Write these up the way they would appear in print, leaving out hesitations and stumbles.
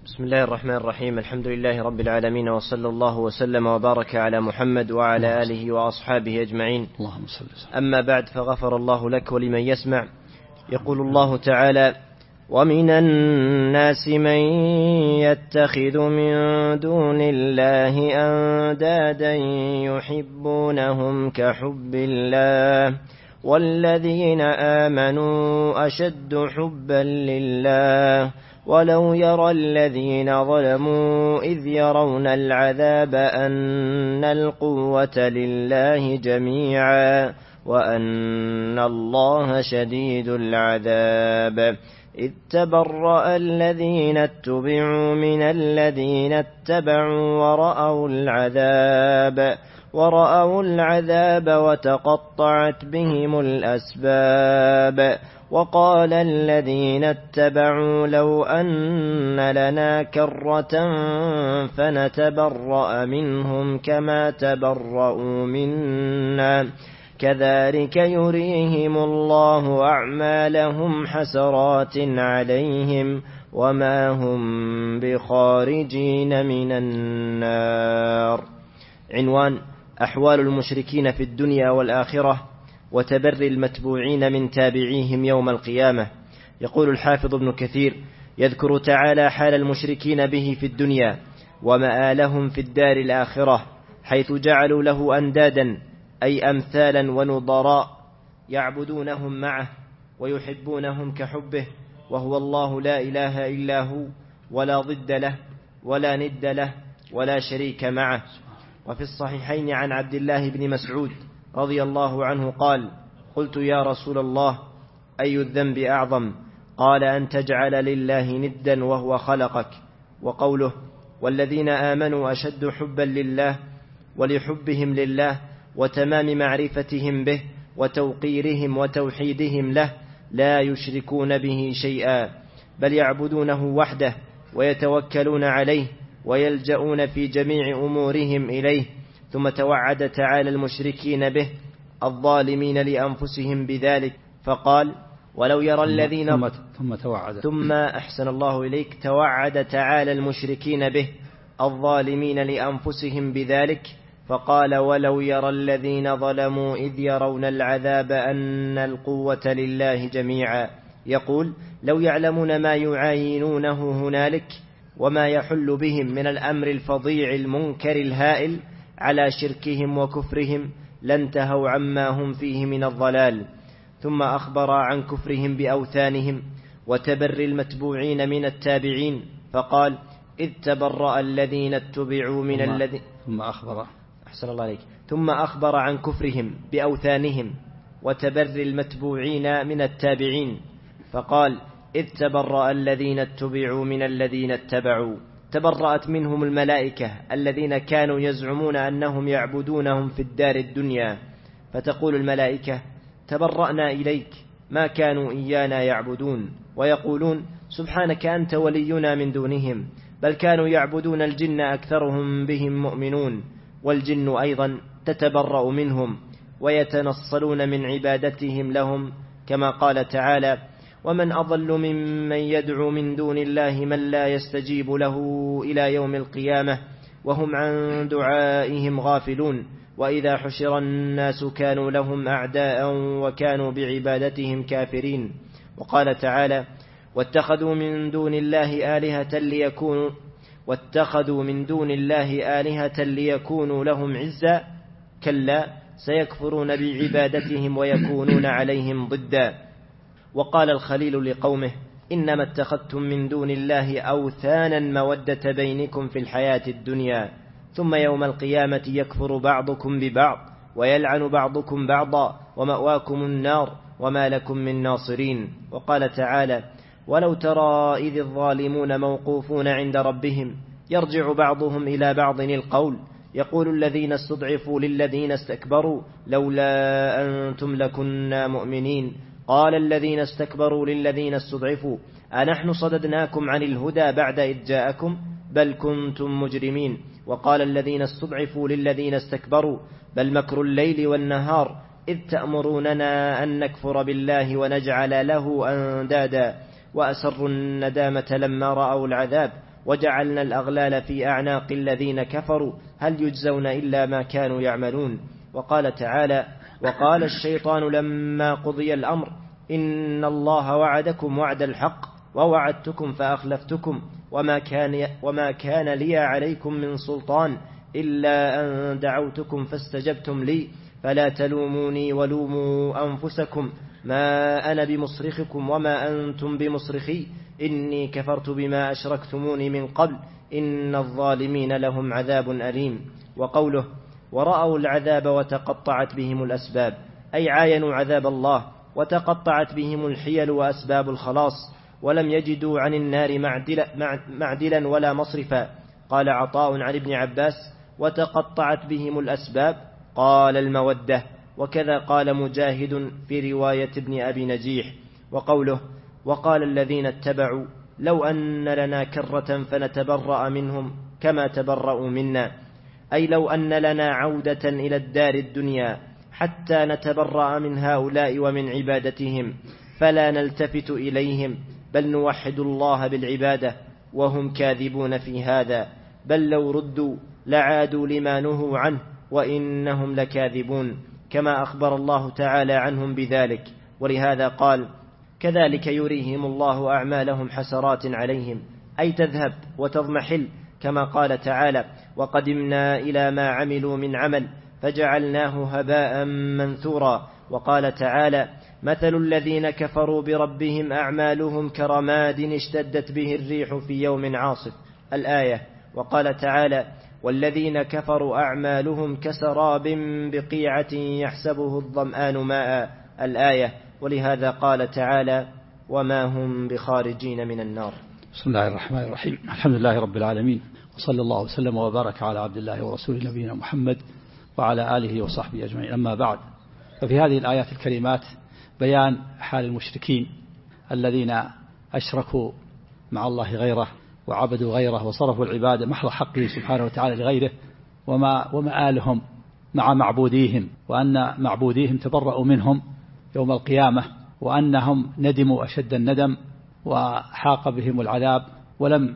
بسم الله الرحمن الرحيم. الحمد لله رب العالمين، وصلى الله وسلم وبارك على محمد وعلى آله وأصحابه أجمعين. اللهم صل وسلم. أما بعد، فغفر الله لك ولمن يسمع. يقول الله تعالى: ومن الناس من يتخذ من دون الله أندادا يحبونهم كحب الله والذين آمنوا أشد حبا لله ولو يرى الذين ظلموا إذ يرون العذاب أن القوة لله جميعا وأن الله شديد العذاب إذ تبرأ الذين اتبعوا من الذين اتبعوا ورأوا العذاب وتقطعت بهم الأسباب وقال الذين اتبعوا لو أن لنا كرة فنتبرأ منهم كما تبرؤوا منا كذلك يريهم الله أعمالهم حسرات عليهم وما هم بخارجين من النار. عنوان: أحوال المشركين في الدنيا والآخرة وتبري المتبوعين من تابعيهم يوم القيامة. يقول الحافظ ابن كثير: يذكر تعالى حال المشركين به في الدنيا ومآلهم في الدار الآخرة، حيث جعلوا له أندادا أي أمثالا ونظراء يعبدونهم معه ويحبونهم كحبه، وهو الله لا إله إلا هو ولا ضد له ولا ند له ولا شريك معه. وفي الصحيحين عن عبد الله بن مسعود رضي الله عنه قال: قلت يا رسول الله أي الذنب أعظم؟ قال: أن تجعل لله ندا وهو خلقك. وقوله: والذين آمنوا أشد حبا لله، ولحبهم لله وتمام معرفتهم به وتوقيرهم وتوحيدهم له لا يشركون به شيئا، بل يعبدونه وحده ويتوكلون عليه ويلجؤون في جميع أمورهم إليه. ثم توعد تعالى المشركين به الظالمين لأنفسهم بذلك فقال: ولو يرى الذين توعد تعالى المشركين به الظالمين لأنفسهم بذلك فقال: ولو يرى الذين ظلموا إذ يرون العذاب أن القوة لله جميعا. يقول: لو يعلمون ما يعاينونه هنالك وما يحل بهم من الأمر الفظيع المنكر الهائل على شركهم وكفرهم لانتهوا عما هم فيه من الضلال. ثم أخبر عن كفرهم بأوثانهم وتبري المتبوعين من التابعين فقال: إذ تبرأ الذين اتبعوا من الذين ثم أخبر عن كفرهم بأوثانهم وتبري المتبوعين من التابعين فقال: إذ تبرأ الذين اتبعوا من الذين اتبعوا. تبرأت منهم الملائكة الذين كانوا يزعمون أنهم يعبدونهم في الدار الدنيا، فتقول الملائكة: تبرأنا إليك، ما كانوا إيانا يعبدون. ويقولون: سبحانك أنت ولينا من دونهم، بل كانوا يعبدون الجن أكثرهم بهم مؤمنون. والجن أيضا تتبرأ منهم ويتنصلون من عبادتهم لهم، كما قال تعالى: ومن أضل ممن يدعو من دون الله من لا يستجيب له إلى يوم القيامة وهم عن دعائهم غافلون. وإذا حشر الناس كانوا لهم أعداء وكانوا بعبادتهم كافرين. وقال تعالى: واتخذوا من دون الله آلهة ليكونوا لهم عزا كلا سيكفرون بعبادتهم ويكونون عليهم ضدا. وقال الخليل لقومه: إنما اتخذتم من دون الله أوثانا مودة بينكم في الحياة الدنيا ثم يوم القيامة يكفر بعضكم ببعض ويلعن بعضكم بعضا ومأواكم النار وما لكم من ناصرين. وقال تعالى: ولو ترى إذ الظالمون موقوفون عند ربهم يرجع بعضهم إلى بعض القول يقول الذين استضعفوا للذين استكبروا لولا أنتم لكنا مؤمنين قال الذين استكبروا للذين استضعفوا أنحن صددناكم عن الهدى بعد إذ جاءكم بل كنتم مجرمين. وقال الذين استضعفوا للذين استكبروا بل مكر الليل والنهار إذ تأمروننا أن نكفر بالله ونجعل له أندادا وأسروا الندامة لما رأوا العذاب وجعلنا الأغلال في أعناق الذين كفروا هل يجزون إلا ما كانوا يعملون. وقال تعالى: وقال الشيطان لما قضي الأمر إن الله وعدكم وعد الحق ووعدتكم فأخلفتكم وما كان لي عليكم من سلطان إلا أن دعوتكم فاستجبتم لي فلا تلوموني ولوموا أنفسكم ما أنا بمصرخكم وما أنتم بمصرخي إني كفرت بما أشركتموني من قبل إن الظالمين لهم عذاب أليم. وقوله: ورأوا العذاب وتقطعت بهم الأسباب، أي عاينوا عذاب الله وتقطعت بهم الحيل وأسباب الخلاص، ولم يجدوا عن النار معدلا ولا مصرفا. قال عطاء عن ابن عباس: وتقطعت بهم الأسباب، قال المودة. وكذا قال مجاهد في رواية ابن أبي نجيح. وقوله: وقال الذين اتبعوا لو أن لنا كرة فنتبرأ منهم كما تبرأوا منا، أي لو أن لنا عودة إلى الدار الدنيا حتى نتبرأ من هؤلاء ومن عبادتهم فلا نلتفت إليهم بل نوحد الله بالعبادة، وهم كاذبون في هذا، بل لو ردوا لعادوا لما نهوا عنه وإنهم لكاذبون، كما أخبر الله تعالى عنهم بذلك. ولهذا قال: كذلك يريهم الله أعمالهم حسرات عليهم، أي تذهب وتضمحل، كما قال تعالى: وقدمنا إلى ما عملوا من عمل فجعلناه هباء منثورا. وقال تعالى: مثل الذين كفروا بربهم أعمالهم كرماد اشتدت به الريح في يوم عاصف، الآية. وقال تعالى: والذين كفروا أعمالهم كسراب بقيعة يحسبه الظمآن ماء، الآية. ولهذا قال تعالى: وما هم بخارجين من النار. بسم الله الرحمن الرحيم. الحمد لله رب العالمين، وصلى الله وسلم وبارك على عبد الله ورسوله نبينا محمد وعلى آله وصحبه أجمعين. أما بعد، ففي هذه الآيات الكريمات بيان حال المشركين الذين أشركوا مع الله غيره وعبدوا غيره وصرفوا العبادة محض حقه سبحانه وتعالى لغيره، ومآلهم مع معبوديهم، وأن معبوديهم تبرأوا منهم يوم القيامة، وأنهم ندموا أشد الندم وحاق بهم العذاب، ولم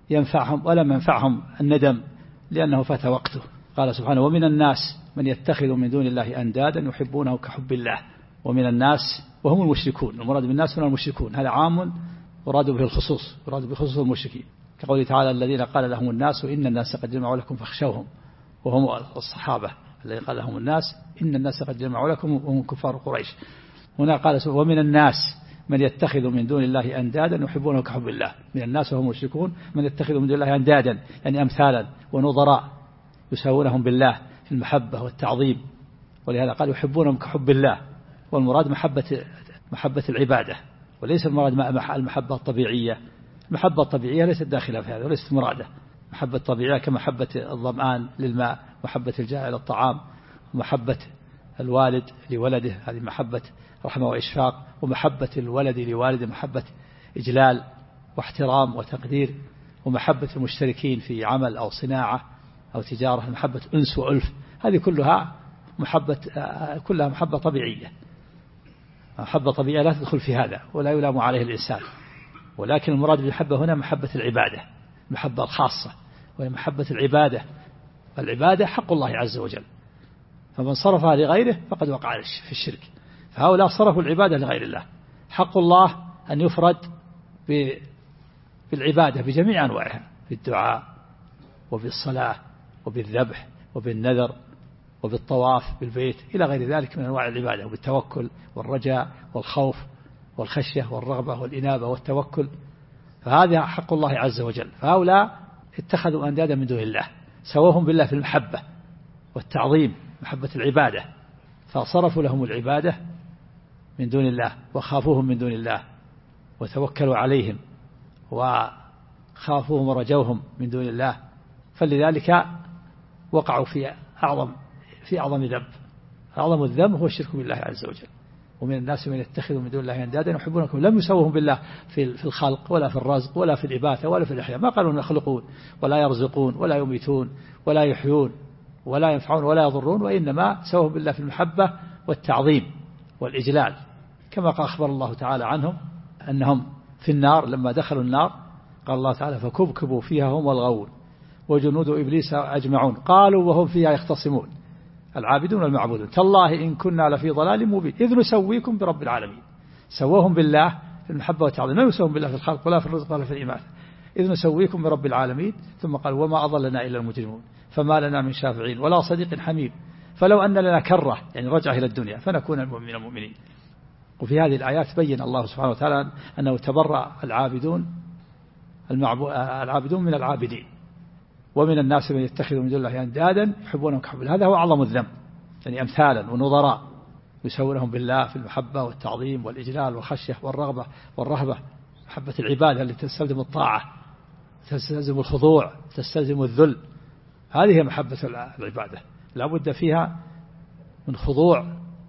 ينفعهم الندم لأنه فات وقته. قال سبحانه: ومن الناس من يتخذ من دون الله أندادا يحبونه كحب الله. ومن الناس وهم المشركون، المراد بالناس هنا المشركون، هذا عام وراد به الخصوص، وراد بخصوص المشركين، كقوله تعالى: الذين قال لهم الناس إن الناس قد جمعوا لكم فاخشوهم، وهم الصحابة الذين قال لهم الناس إن الناس قد جمعوا لكم وهم كفار قريش. هنا قال: ومن الناس من يتخذ من دون الله أندادا يحبونه كحب الله. من الناس وهم المشركون من يتخذ من دون الله أندادا، يعني أمثالا ونظراء يساوونهم بالله في المحبة والتعظيم، ولهذا قال: يحبونهم كحب الله. والمراد محبة العبادة، وليس المراد المحبة الطبيعية. المحبة الطبيعية ليست داخلة في هذا وليست مراده. محبة طبيعية كمحبة الظمآن للماء، محبة الجائع للطعام، ومحبة الوالد لولده، هذه محبة رحمة وإشفاق. ومحبة الولد لوالده محبة إجلال واحترام وتقدير. ومحبة المشتركين في عمل أو صناعة أو تجارة محبة أنس وألف، هذه كلها محبة طبيعية. محبة طبيعية لا تدخل في هذا ولا يلام عليه الإنسان، ولكن المراد بالمحبة هنا محبة العبادة، المحبة الخاصة، وهي محبة العبادة. العبادة حق الله عز وجل، فمن صرفها لغيره فقد وقع في الشرك. فهؤلاء صرفوا العبادة لغير الله. حق الله أن يفرد بالعبادة بجميع أنواعها، بالدعاء وبالصلاة وبالذبح وبالنذر وبالطواف بالبيت إلى غير ذلك من أنواع العبادة، وبالتوكل والرجاء والخوف والخشية والرغبة والإنابة والتوكل. فهذا حق الله عز وجل. فهؤلاء اتخذوا أندادا من دون الله، سواهم بالله في المحبة والتعظيم، محبة العبادة، فصرفوا لهم العبادة من دون الله وخافوهم من دون الله وتوكلوا عليهم وخافوهم ورجوهم من دون الله، فلذلك وقعوا في أعظم ذنب. أعظم الذنب هو الشرك بالله عز وجل. ومن الناس من يتخذ من دون الله أندادا يحبونكم، لم يسوهم بالله في الخلق ولا في الرزق ولا في الإباثة ولا في الإحياء. ما قالوا يخلقون ولا يرزقون ولا يميتون ولا يحيون ولا ينفعون ولا يضرون، وإنما سوهم بالله في المحبة والتعظيم والإجلال، كما أخبر الله تعالى عنهم أنهم في النار لما دخلوا النار قال الله تعالى فكبكبوا فيها هم والغاوون وجنود إبليس أجمعون قالوا وهم فيها يختصمون العابدون المعبودون تالله إن كنا لفي ضلال مبين إذ نسويكم برب العالمين. سووهم بالله في المحبة والتعظيم، ما يسوون بالله في الخلق ولا في الرزق ولا في الإيمان. إذ نسويكم برب العالمين. ثم قال وما أضلنا إلا المجرمون فما لنا من شافعين ولا صديق حميم فلو أن لنا كرة يعني رجعة إلى الدنيا فنكون من المؤمنين. وفي هذه الآيات بين الله سبحانه وتعالى أنه تبرأ العابدون من العابدين. ومن الناس من يتخذ من دون الله أندادا يحبونهم كحب الله. هذا هو أعظم الذنب، يعني أمثالا ونظراء يسوونهم بالله في المحبة والتعظيم والإجلال والخشية والرغبة والرهبة، محبة العبادة التي تستلزم الطاعة، تستلزم الخضوع، تستلزم الذل. هذه هي محبة العبادة، لا بد فيها من خضوع،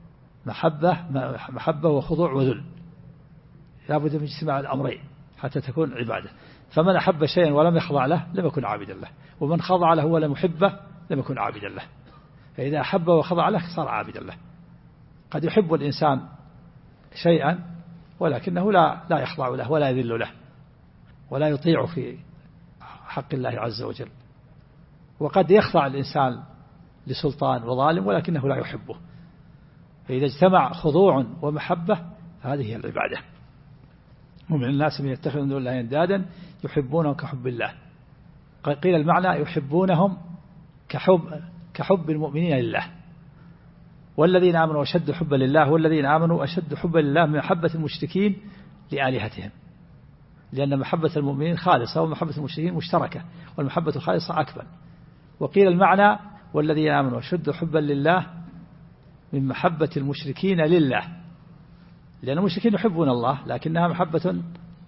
محبة وخضوع وذل، لا بد من اجتماع الأمرين حتى تكون عبادة. فمن أحب شيئا ولم يخضع له لم يكن عابدا له، ومن خضع له ولم يحبه لم يكن عابدا له. فإذا أحب وخضع له صار عابدا له. قد يحب الإنسان شيئا ولكنه لا يخضع له ولا يذل له ولا يطيع في حق الله عز وجل. وقد يخضع الإنسان لسلطان وظالم ولكنه لا يحبه. فإذا اجتمع خضوع ومحبة هذه هي العبادة. ومن الناس من يتخذ من دون الله أندادا يحبونهم كحب الله. قيل المعنى يحبونهم كحب المؤمنين لله. والذين آمنوا أشد حبا لله، والذين آمنوا أشد حبا لله من محبة المشركين لآلهتهم، لأن محبة المؤمنين خالصة ومحبة المشركين مشتركة، والمحبة الخالصة أكبر. وقيل المعنى والذين آمنوا أشد حبا لله من محبة المشركين لله، لأن المشركين يحبون الله لكنها محبة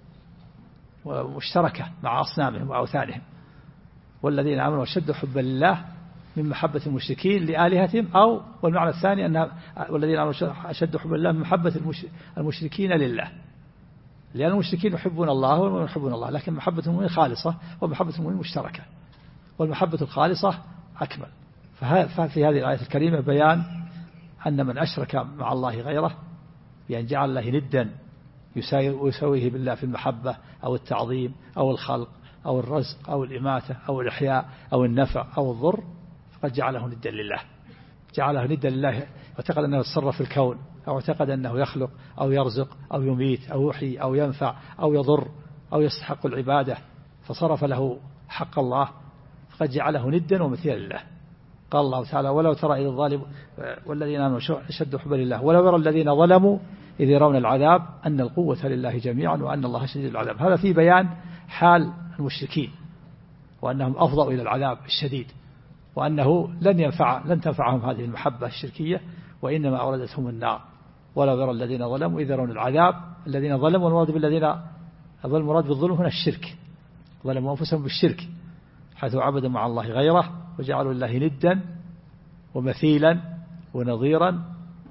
مشتركة مع أصنامهم وأوثانهم. والذين آمنوا أشد حبا لله من محبة المشركين لآلهتهم، أو والمعنى الثاني أن والذين آمنوا أشد حبا لله من محبة المشركين لله، لأن المشركين يحبون الله والمؤمنون يحبون الله، لكن محبة المؤمنين خالصة ومحبة المؤمنين مشتركة، والمحبة الخالصة أكمل. ففي هذه الآية الكريمة بيان أن من أشرك مع الله غيره بأن جعل الله ندا يساويه بالله في المحبة أو التعظيم أو الخلق أو الرزق أو الإماتة أو الإحياء أو النفع أو الضر، فقد جعله ندا لله، جعله ندا لله، اعتقد أنه يتصرف في الكون، أو اعتقد أنه يخلق أو يرزق أو يميت أو يحيي أو ينفع أو يضر أو يستحق العبادة، فصرف له حق الله، فقد جعله ندا ومثيلا لله. قال الله تعالى ولو ترى إذ الظالم والذين آمنوا أشد حبا لله ولو يرى الذين ظلموا إذ يرون العذاب أن القوة لله جميعا وأن الله شديد العذاب. هذا في بيان حال المشركين وأنهم أفضوا إلى العذاب الشديد، وأنه لن تنفعهم هذه المحبة الشركية، وإنما أوردتهم النار. ولو يرى الذين ظلموا إذ يرون العذاب، الذين ظلموا والمراد بالذين المراد بالظلم هنا الشرك، ظلموا أنفسهم بالشرك حيث عبدوا مع الله غيره وجعلوا الله ندا ومثيلا ونظيرا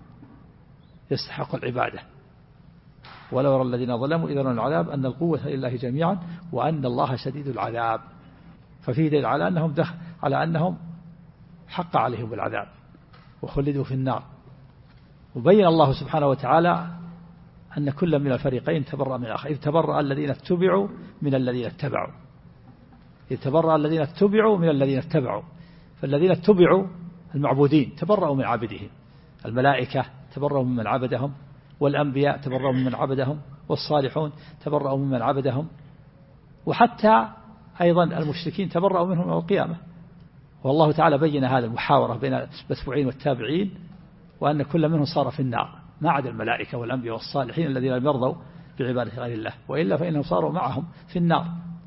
يستحق العبادة. ولو يرى الذين ظلموا إذ يرون العذاب أن القوة لله جميعا وأن الله شديد العذاب. ففي دليل على أنهم حق عليهم العذاب وخلدوا في النار. وبين الله سبحانه وتعالى أن كل من الفريقين تبرأ من الآخر، إذ تبرأ الذين اتبعوا من الذين اتبعوا، إذ تبرأ الذين اتبعوا من الذين اتبعوا. فالذين اتبعوا المعبودين تبرأوا من عبدهم، الملائكة تبرأوا ممن عبدهم، والأنبياء تبرأوا ممن عبدهم، والصالحون تبرأوا ممن عبدهم، وحتى أيضا المشركين تبرأوا منهم يوم القيامة. والله تعالى بين هذا المحاورة بين المتبوعين والتابعين، وأن كل منهم صار في النار ما عدا الملائكة والأنبياء والصالحين الذين لم يرضوا بعبادة غير الله، وإلا فإنهم صاروا معهم في النار،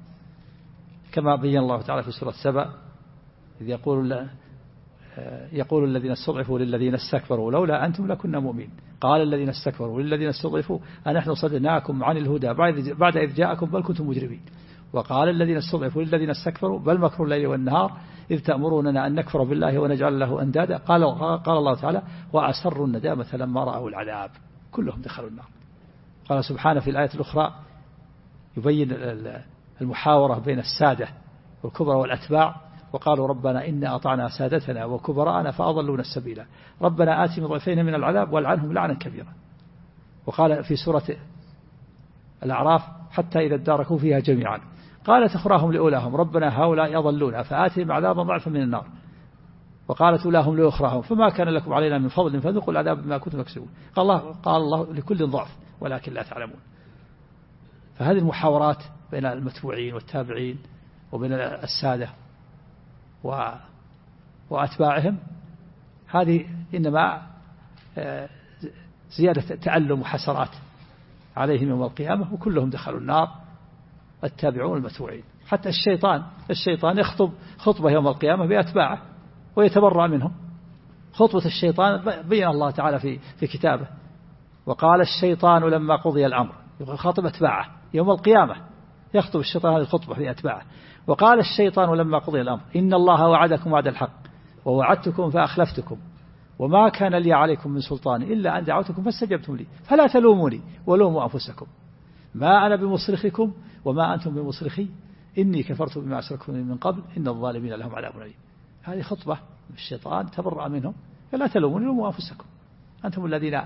كما بين الله تعالى في سورة سبأ إذ يقول الذين استضعفوا للذين استكبروا لولا أنتم لكنا مؤمنين قال الذين استكبروا للذين استضعفوا أنحن صددناكم عن الهدى بعد إذ جاءكم بل كنتم مجرمين وقال الذين استضعفوا للذين استكبروا بل مكروا الليل والنهار إذ تأمروننا أن نكفر بالله ونجعل له أندادا قال الله تعالى وأسروا الندامة لما رأوا العذاب كلهم دخلوا النار. قال سبحانه في الآية الأخرى يبين المحاورة بين السادة والكبرى والأتباع، وقالوا ربنا إنا أطعنا سادتنا وكبراءنا فأضلونا السبيل ربنا آتهم ضعفين من العذاب والعنهم لعنا كبيرا. وقال في سورة الأعراف حتى إذا اداركوا فيها جميعا قالت أخراهم لأولاهم ربنا هؤلاء يضلون فآتهم عذابا ضعفا من النار وقالت أولاهم لأخراهم فما كان لكم علينا من فضل فذوقوا العذاب بما كنتم تكسبون قال الله لكل ضعف ولكن لا تعلمون. فهذه المحاورات بين المتبوعين والتابعين وبين السادة وأتباعهم هذه إنما زيادة تألم وحسرات عليهم يوم القيامة وكلهم دخلوا النار التابعون المتبوعين. حتى الشيطان يخطب خطبة يوم القيامة بأتباعه ويتبرأ منهم. خطبة الشيطان بين الله تعالى في كتابه وقال الشيطان لما قضي الأمر يخاطب أتباعه يوم القيامة يخطب الشيطان هذه الخطبة في أتباعه وقال الشيطان لما قضي الأمر إن الله وعدكم وعد الحق ووعدتكم فأخلفتكم وما كان لي عليكم من سلطان إلا أن دعوتكم فاستجبتم لي فلا تلوموني ولوموا أنفسكم ما أنا بمصرخكم وما أنتم بمصرخي إني كفرت بما أشركتم من قبل إن الظالمين لهم عذاب أليم. هذه خطبة الشيطان تبرأ منهم فلا تلوموني ولوموا أنفسكم أنتم الذين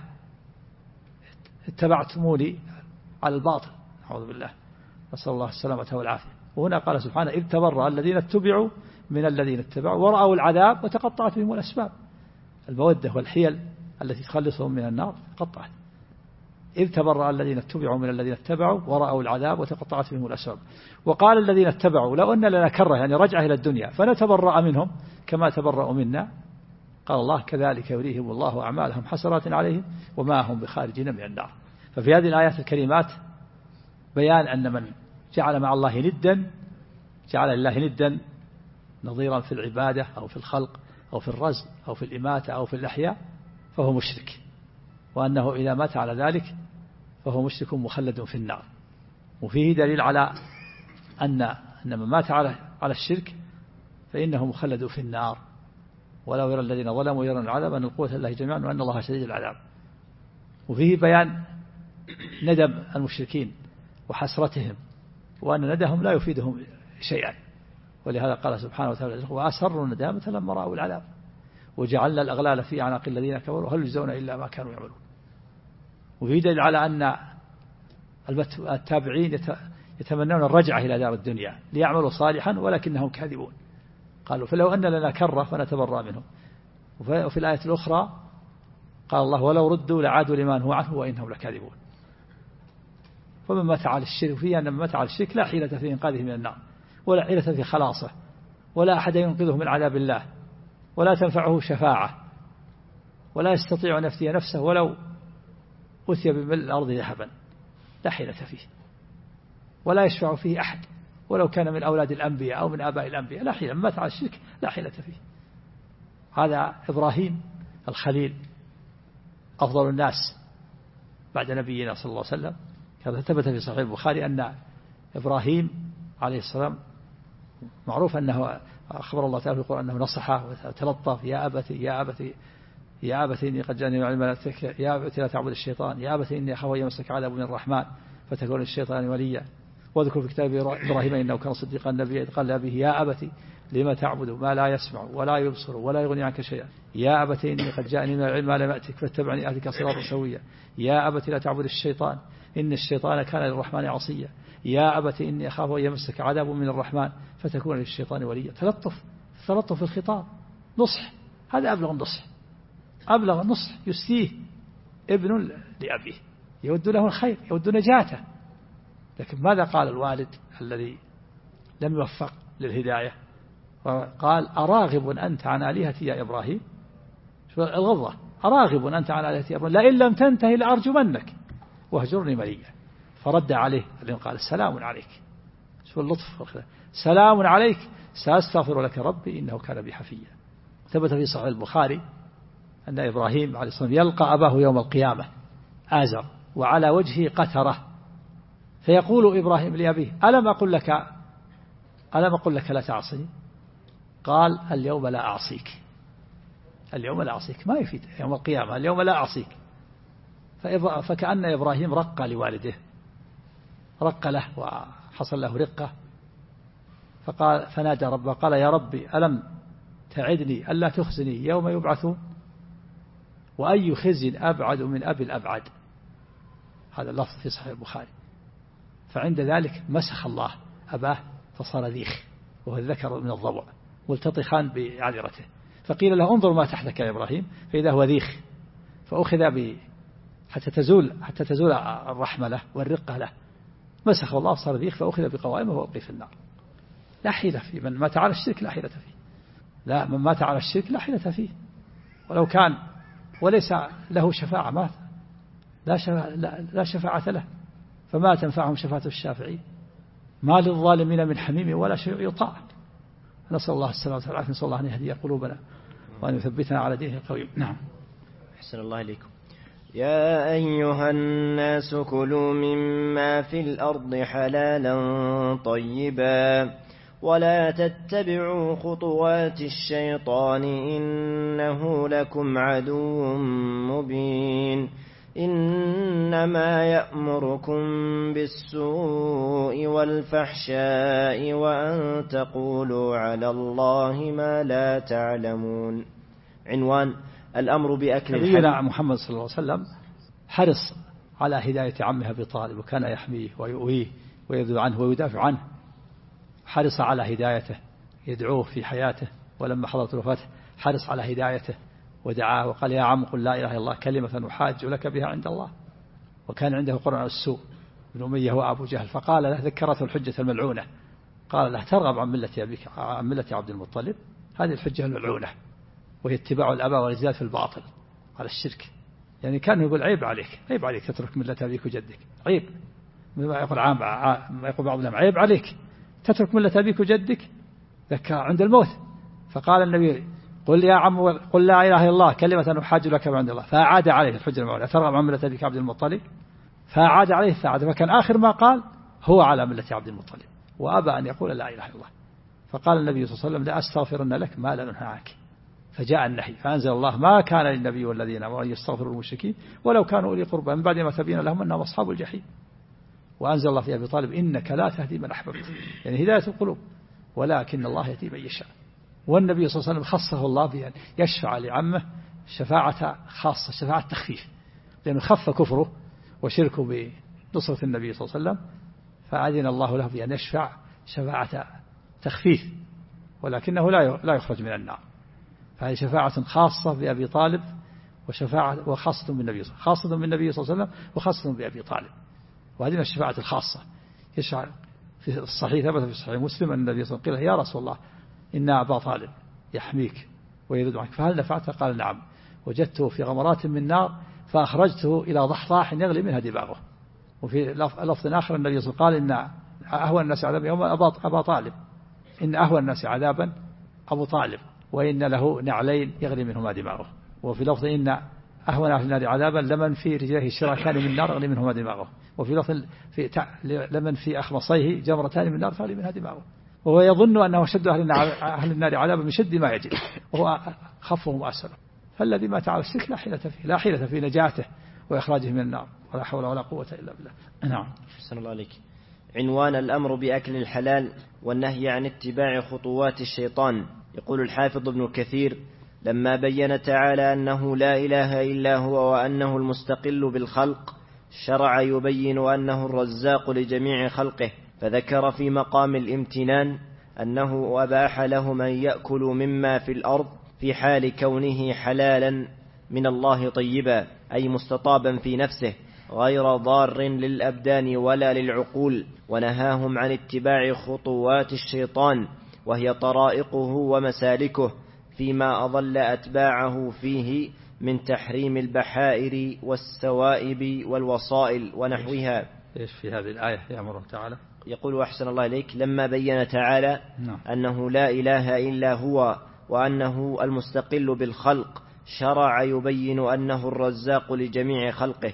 اتبعتموني على الباطل أعوذ بالله نسأل الله السلامة والعافية. وهنا قال سبحانه إذ تبرأ الذين اتبعوا من الذين اتبعوا ورأوا العذاب وتقطعت بهم الأسباب. المودة والحيل التي تخلصهم من النار قطعت. إذ تبرأ الذين اتبعوا من الذين اتبعوا ورأوا العذاب وتقطعت بهم الأسباب. وقال الذين اتبعوا لو أن لنا كرة يعني رجعة إلى الدنيا فنتبرأ منهم كما تبرأوا منا قال الله كذلك يريهم الله أعمالهم حسرات عليهم وما هم بخارجين من النار. ففي هذه الآيات الكريمات بيان أن من جعل مع الله ندا جعل الله ندا نظيرا في العبادة أو في الخلق أو في الرزق أو في الإماتة أو في الأحياء فهو مشرك وأنه إذا مات على ذلك فهو مشرك مخلد في النار. وفيه دليل على أن من مات على الشرك فإنه مخلد في النار ولو يرى الذين ظلموا يرون العذاب أن القوة لله جميعا وأن الله شديد العذاب. وفيه بيان ندم المشركين وحسرتهم وأن ندهم لا يفيدهم شيئا ولهذا قال سبحانه وتعالى وأسروا الندامة لما رأوا العذاب وجعلنا الأغلال في أعناق الذين كفروا هل يجزون إلا ما كانوا يعملون. وفي دليل على أن التابعين يتمنون الرجعة إلى دار الدنيا ليعملوا صالحا ولكنهم كاذبون قالوا فلو أن لنا كرة فنتبرأ منهم. وفي الآية الأخرى قال الله ولو ردوا لعادوا لما نهوا عنه وإنهم لكاذبون. فمن مات على الشرك فيه أن من مات على الشرك لا حيلة في إنقاذه من النار ولا حيلة في خلاصه ولا أحد ينقذه من عذاب الله ولا تنفعه شفاعة ولا يستطيع أن يفتي نفسه ولو أتي بملء الأرض ذهبا لا حيلة فيه ولا يشفع فيه أحد ولو كان من أولاد الأنبياء أو من آباء الأنبياء لا حيلة. مات على الشرك لا حيلة فيه. هذا إبراهيم الخليل أفضل الناس بعد نبينا صلى الله عليه وسلم. كما ثبت في صحيح البخاري أن إبراهيم عليه السلام معروف أنه أخبر الله تعالى في القرآن أنه نصحه وتلطف يا أبتي إني قد جاءني من علم يا أبتي لا تعبد الشيطان يا أبتي إني أخاف يمسك عذاب من الرحمن فتكون الشيطان وليا. واذكر في كتاب إبراهيم إنه كان صديقا نبيا إذ قال لأبيه يا أبتي لما تعبد ما لا يسمع ولا يبصر ولا يغني عنك شيئا يا أبتي إني قد جاءني من العلم ما لم يأتك فاتبعني أهدك صراطا سويا يا أبتي لا تعبد الشيطان إن الشيطان كان للرحمن عصيا يا أبتي إني أخاف أن يمسك عذاب من الرحمن فتكون للشيطان وليا. تلطف في الخطاب نصح. هذا أبلغ النصح يستيه ابن لأبيه يود له الخير يود نجاته. لكن ماذا قال الوالد الذي لم يوفق للهداية قال أراغب أنت عن آلهتي يا إبراهيم الغضة أراغب أنت عن آلهتي يا إبراهيم لئن لم تنتهي لأرجمنك واهجرني مليا. فرد عليه قال السلام عليك. شوف اللطف سلام عليك سأستغفر لك ربي إنه كان بي حفيا. ثبت في صحيح البخاري أن إبراهيم عليه الصلاة والسلام يلقى أباه يوم القيامة آزر وعلى وجهه قترة فيقول إبراهيم لأبيه ألم أقل لك لا تعصني قال اليوم لا أعصيك ما يفيد يوم القيامة اليوم لا أعصيك. فكأن إبراهيم رق لوالده رق له وحصل له رقة فنادى ربه قال يا ربي ألم تعدني ألا تخزني يوم يبعثون وأي خزي أبعد من أبي الأبعد. هذا اللفظ في صحيح البخاري. فعند ذلك مسخ الله أباه فصار ذيخ، وهو الذكر من الضبع، ملتطخان بعذرته، فقيل له انظر ما تحتك يا إبراهيم، فإذا هو ذيخ، فأخذ حتى تزول الرحمة له والرقة له، مسخ الله صار ذيخ، فأخذ بقوائمه وألقي في النار. لا حيلة فيه، من مات على الشرك لا حيلة فيه، لا من مات على الشرك لا حيلة فيه، ولو كان وليس له شفاعة مات لا شفاعة له، فما تنفعهم شفاعة الشافعين، ما للظالمين من حميم ولا شيء يطاع. نسأل الله السلامة والعافية، نسأل الله أن يهدي قلوبنا وأن يثبتنا على دينه القويم. نعم. أحسن الله إليكم. يا أيها الناس كلوا مما في الأرض حلالا طيبا ولا تتبعوا خطوات الشيطان إنه لكم عدو مبين. إنما يأمركم بالسوء والفحشاء وأن تقولوا على الله ما لا تعلمون. عنوان: الأمر بأكل الحلال. نبينا محمد صلى الله عليه وسلم حرص على هداية عمه أبي طالب، وكان يحميه ويؤويه ويذو عنه ويدافع عنه، حرص على هدايته، يدعوه في حياته، ولما حضرت الوفاة حرص على هدايته ودعاه وقال: يا عم قل لا إله إلا الله كلمة أحاج لك بها عند الله. وكان عنده قرن السوء بن أمية وأبو جهل، فقال له، ذكرته الحجة الملعونة، قال له: ترغب عن ملة أبيك، عن ملة عبد المطلب؟ هذه الحجة الملعونة، وهي اتباع الآباء والأجداد في الباطل على الشرك. يعني كان يقول: عيب عليك تترك ملة أبيك وجدك، عيب. ما يقول بعض الناس: عيب عليك تترك ملة أبيك وجدك، ذكر عند الموت. فقال النبي: قل يا عم قل لا إله إلا الله كلمة أحاج لك عند الله. فأعاد عليه الحجة الملعونة: ترغب عن ملة أبيك عبد المطلب؟ فأعاد عليه الثعلب، فكان آخر ما قال: هو على ملة عبد المطلب، وأبى أن يقول لا إله إلا الله. فقال النبي صلى الله عليه وسلم: لا أستغفرن لك ما لا ننهى عنك. فجاء النهي، فأنزل الله: ما كان للنبي والذين آمنوا أن يستغفروا المشركين ولو كانوا أولي قربى من بعد ما تبين لهم أنهم أصحاب الجحيم. وأنزل الله في أبي طالب: إنك لا تهدي من أحببت، يعني هداية القلوب، ولكن الله يهدي من يشاء. والنبي صلى الله عليه وسلم خصه الله بأن يشفع لعمه شفاعة خاصة، شفاعة تخفيف، لأنه خف كفره وشركه بنصرة النبي صلى الله عليه وسلم، فأذن الله له بأن يشفع شفاعة تخفيف، ولكنه لا يخرج من النار. فهذه شفاعة خاصة بأبي طالب، وخاصة بالنبي صلى الله عليه وسلم، وخاصة بأبي طالب. وهذه الشفاعة الخاصة يشفع في الصحيح، ثبت في صحيح مسلم أن النبي صلى الله عليه وسلم قيل: يا رسول الله إن أبا طالب يحميك ويذود عنك، فهل نفعته؟ قال: نعم، وجدته في غمرات من نار فأخرجته إلى ضحضاح يغلي منها دماغه. وفي لفظ آخر النبي صلى الله عليه وسلم قال: إن أهون الناس عذابا يوم أبا طالب، إن أهون الناس عذابا أبو طالب، وإن له نعلين يغلي منهما دماغه. وفي لفظ: إن أهون أهل النار عذابا لمن في رجليه شراكان من نار يغلي منهما دماغه. وفي لفظ: لمن في أخمصيه جمرتان من نار تغلي منها دماغه. وهو يظن أنه شد أهل النار عذابا من شد ما يجد، وهو خفهم وأسره. فالذي مات على الشرك لا حيلة في نجاته وإخراجه من النار، ولا حول ولا قوة إلا بالله. نعم. أحسن الله عليك. عنوان: الأمر بأكل الحلال والنهي عن اتباع خطوات الشيطان. يقول الحافظ ابن كثير: لما بين تعالى أنه لا إله إلا هو وأنه المستقل بالخلق، شرع يبين أنه الرزاق لجميع خلقه، فذكر في مقام الامتنان أنه أباح لهم أن يأكلوا مما في الأرض في حال كونه حلالا من الله طيبا، أي مستطابا في نفسه غير ضار للأبدان ولا للعقول، ونهاهم عن اتباع خطوات الشيطان وهي طرائقه ومسالكه فيما أضل أتباعه فيه من تحريم البحائر والسوائب والوصائل ونحوها. إيش في هذه الآية يأمره تعالى؟ يقول: أحسن الله إليك: لما بين تعالى أنه لا إله إلا هو وأنه المستقل بالخلق، شرع يبين أنه الرزاق لجميع خلقه،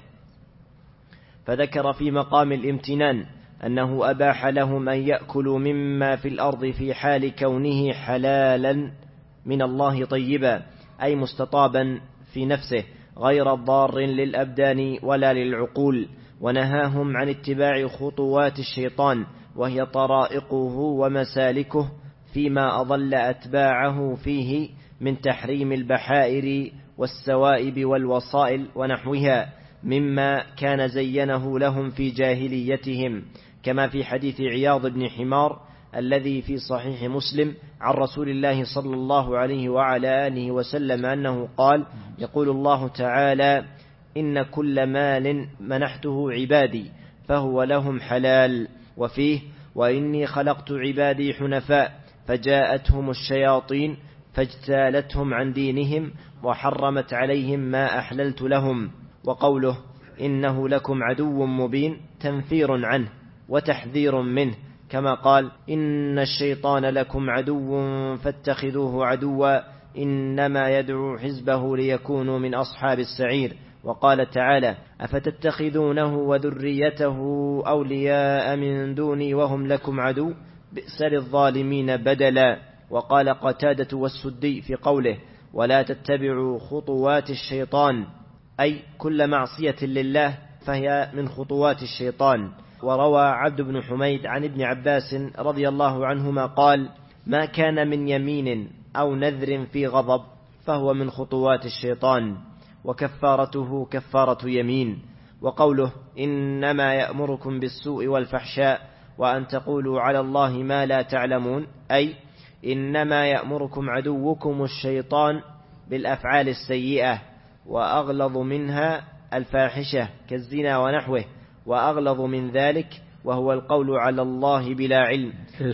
فذكر في مقام الامتنان أنه أباح لهم أن يأكلوا مما في الأرض في حال كونه حلالا من الله طيبا، أي مستطابا في نفسه غير ضار للأبدان ولا للعقول، ونهاهم عن اتباع خطوات الشيطان وهي طرائقه ومسالكه فيما أضل أتباعه فيه من تحريم البحائر والسوائب والوصائل ونحوها مما كان زينه لهم في جاهليتهم كما في حديث عياض بن حمار الذي في صحيح مسلم عن رسول الله صلى الله عليه وعلى آله وسلم أنه قال: يقول الله تعالى: إن كل مال منحته عبادي فهو لهم حلال. وفيه: وإني خلقت عبادي حنفاء فجاءتهم الشياطين فاجتالتهم عن دينهم وحرمت عليهم ما أحللت لهم. وقوله: إنه لكم عدو مبين تنفير عنه وتحذير منه، كما قال: إن الشيطان لكم عدو فاتخذوه عدوا إنما يدعو حزبه ليكونوا من أصحاب السعير. وقال تعالى: أفتتخذونه وذريته أولياء من دوني وهم لكم عدو بئس للظالمين بدلا. وقال قتادة والسدي في قوله: ولا تتبعوا خطوات الشيطان، أي كل معصية لله فهي من خطوات الشيطان. وروى عبد بن حميد عن ابن عباس رضي الله عنهما قال: ما كان من يمين أو نذر في غضب فهو من خطوات الشيطان، وكفارته كفارة يمين. وقوله: إنما يأمركم بالسوء والفحشاء وأن تقولوا على الله ما لا تعلمون، أي إنما يأمركم عدوكم الشيطان بالأفعال السيئة، وأغلظ منها الفاحشة كالزنا ونحوه، وأغلظ من ذلك وهو القول على الله بلا علم.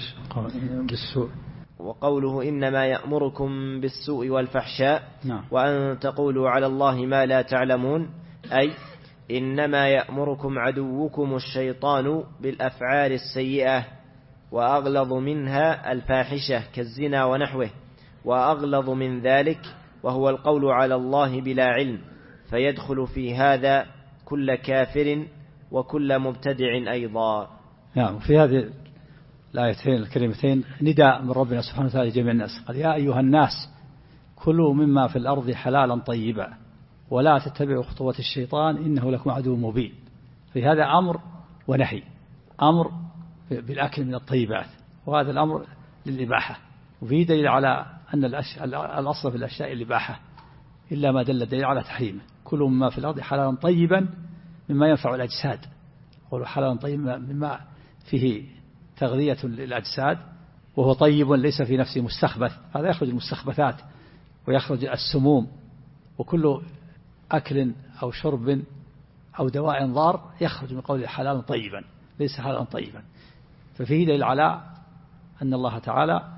بالسوء. وقوله: إنما يأمركم بالسوء والفحشاء نعم. وأن تقولوا على الله ما لا تعلمون، أي إنما يأمركم عدوكم الشيطان بالأفعال السيئة، وأغلظ منها الفاحشة كالزنا ونحوه، وأغلظ من ذلك وهو القول على الله بلا علم، فيدخل في هذا كل كافر وكل مبتدع أيضا. نعم. في هذه الآيتين الكريمتين نداء من ربنا سبحانه وتعالى لجميع الناس، قال: يا أيها الناس كلوا مما في الأرض حلالا طيبا ولا تتبعوا خطوات الشيطان إنه لكم عدو مبين. في هذا أمر ونهي، أمر بالأكل من الطيبات، وهذا الأمر للإباحة، وفيه دليل على أن الأصل في الأشياء الإباحة إلا ما دل دليل على تحريمه. كلوا مما في الأرض حلالا طيبا مما ينفع الأجساد، قولوا حلالا طيبا مما فيه تغذية للأجساد، وهو طيب ليس في نفسه مستخبث، هذا يخرج المستخبثات ويخرج السموم، وكل أكل أو شرب أو دواء ضار يخرج من قوله حلالا طيبا، ليس حلالا طيبا. ففيه دليل على أن الله تعالى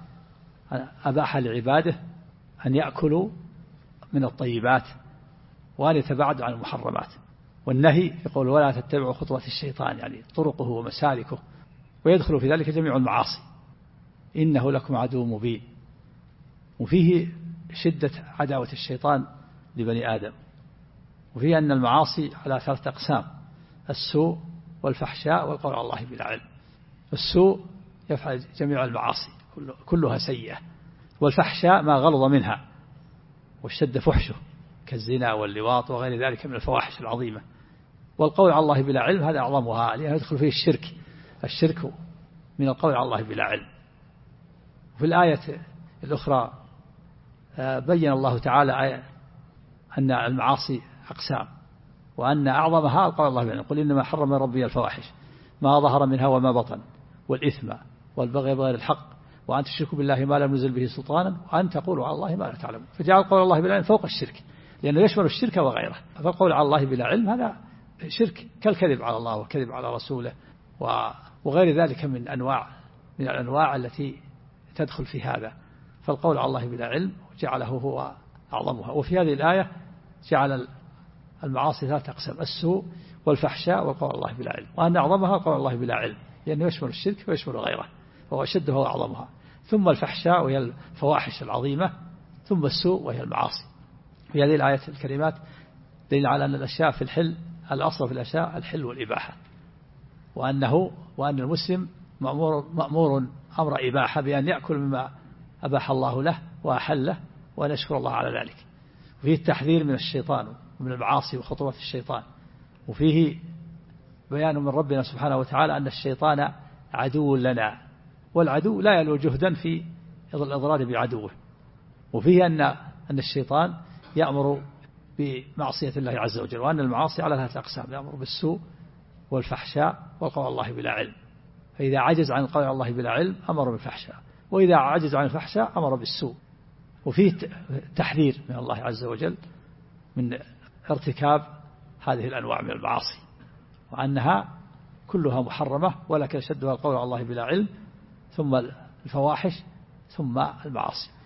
أباح لعباده أن يأكلوا من الطيبات وأن يتباعدوا عن المحرمات. والنهي يقول: ولا تتبعوا خطوات الشيطان، يعني طرقه ومسالكه، ويدخل في ذلك جميع المعاصي. إنه لكم عدو مبين. وفيه شدة عداوة الشيطان لبني آدم، وفيه أن المعاصي على 3 أقسام: السوء والفحشاء والقول على الله بلا علم. السوء يفعل جميع المعاصي كلها سيئة، والفحشاء ما غلظ منها واشتد فحشه كالزنا واللواط وغير ذلك من الفواحش العظيمة. والقول على الله بلا علم هذا أعظمها، لأنه يدخل فيه الشرك من القول على الله بلا علم. وفي الآية الأخرى بين الله تعالى أن المعاصي أقسام، وأن أعظمها القول على الله بلا علم: قل إنما حرم ربي الفواحش ما ظهر منها وما بطن والإثم والبغي بغير الحق وأن تشركوا بالله ما لم ينزل به سلطانا وأن تقولوا على الله ما لا تعلمون. فجعل القول على الله بلا علم فوق الشرك، لأنه يشمل الشرك وغيره. فالقول على الله بلا علم هذا شرك كالكذب على الله والكذب على رسوله وغير ذلك من الأنواع التي تدخل في هذا. فالقول على الله بلا علم جعله هو أعظمها. وفي هذه الآية جعل المعاصي 3 أقسام: السوء والفحشاء والقول على الله بلا علم، وأن أعظمها القول على الله بلا علم، لأنه يشمل الشرك ويشمل غيره، وهو أشدها وأعظمها. ثم الفحشاء وهي الفواحش العظيمة، ثم السوء وهي المعاصي. في هذه الآية الكريمات دليل على أن الأشياء في الحل، الأصل في الأشياء الحل والإباحة، وأن المسلم مأمور أمر إباحة بأن يأكل مما أباح الله له وأحله، وأن يشكر الله على ذلك. وفيه التحذير من الشيطان ومن المعاصي وخطوات الشيطان. وفيه بيان من ربنا سبحانه وتعالى أن الشيطان عدو لنا، والعدو لا يلو جهدا في الإضرار بعدوه. وفيه أن الشيطان يأمر بمعصية الله عز وجل، وأن المعاصي على 3 أقسام: يأمر بالسوء والفحشاء والقول على الله بلا علم. فإذا عجز عن القول على الله بلا علم أمر بالفحشاء، وإذا عجز عن الفحشاء أمر بالسوء. وفيه تحذير من الله عز وجل من ارتكاب هذه الأنواع من المعاصي، وأنها كلها محرمة، ولكن أشدها القول على الله بلا علم، ثم الفواحش، ثم المعاصي.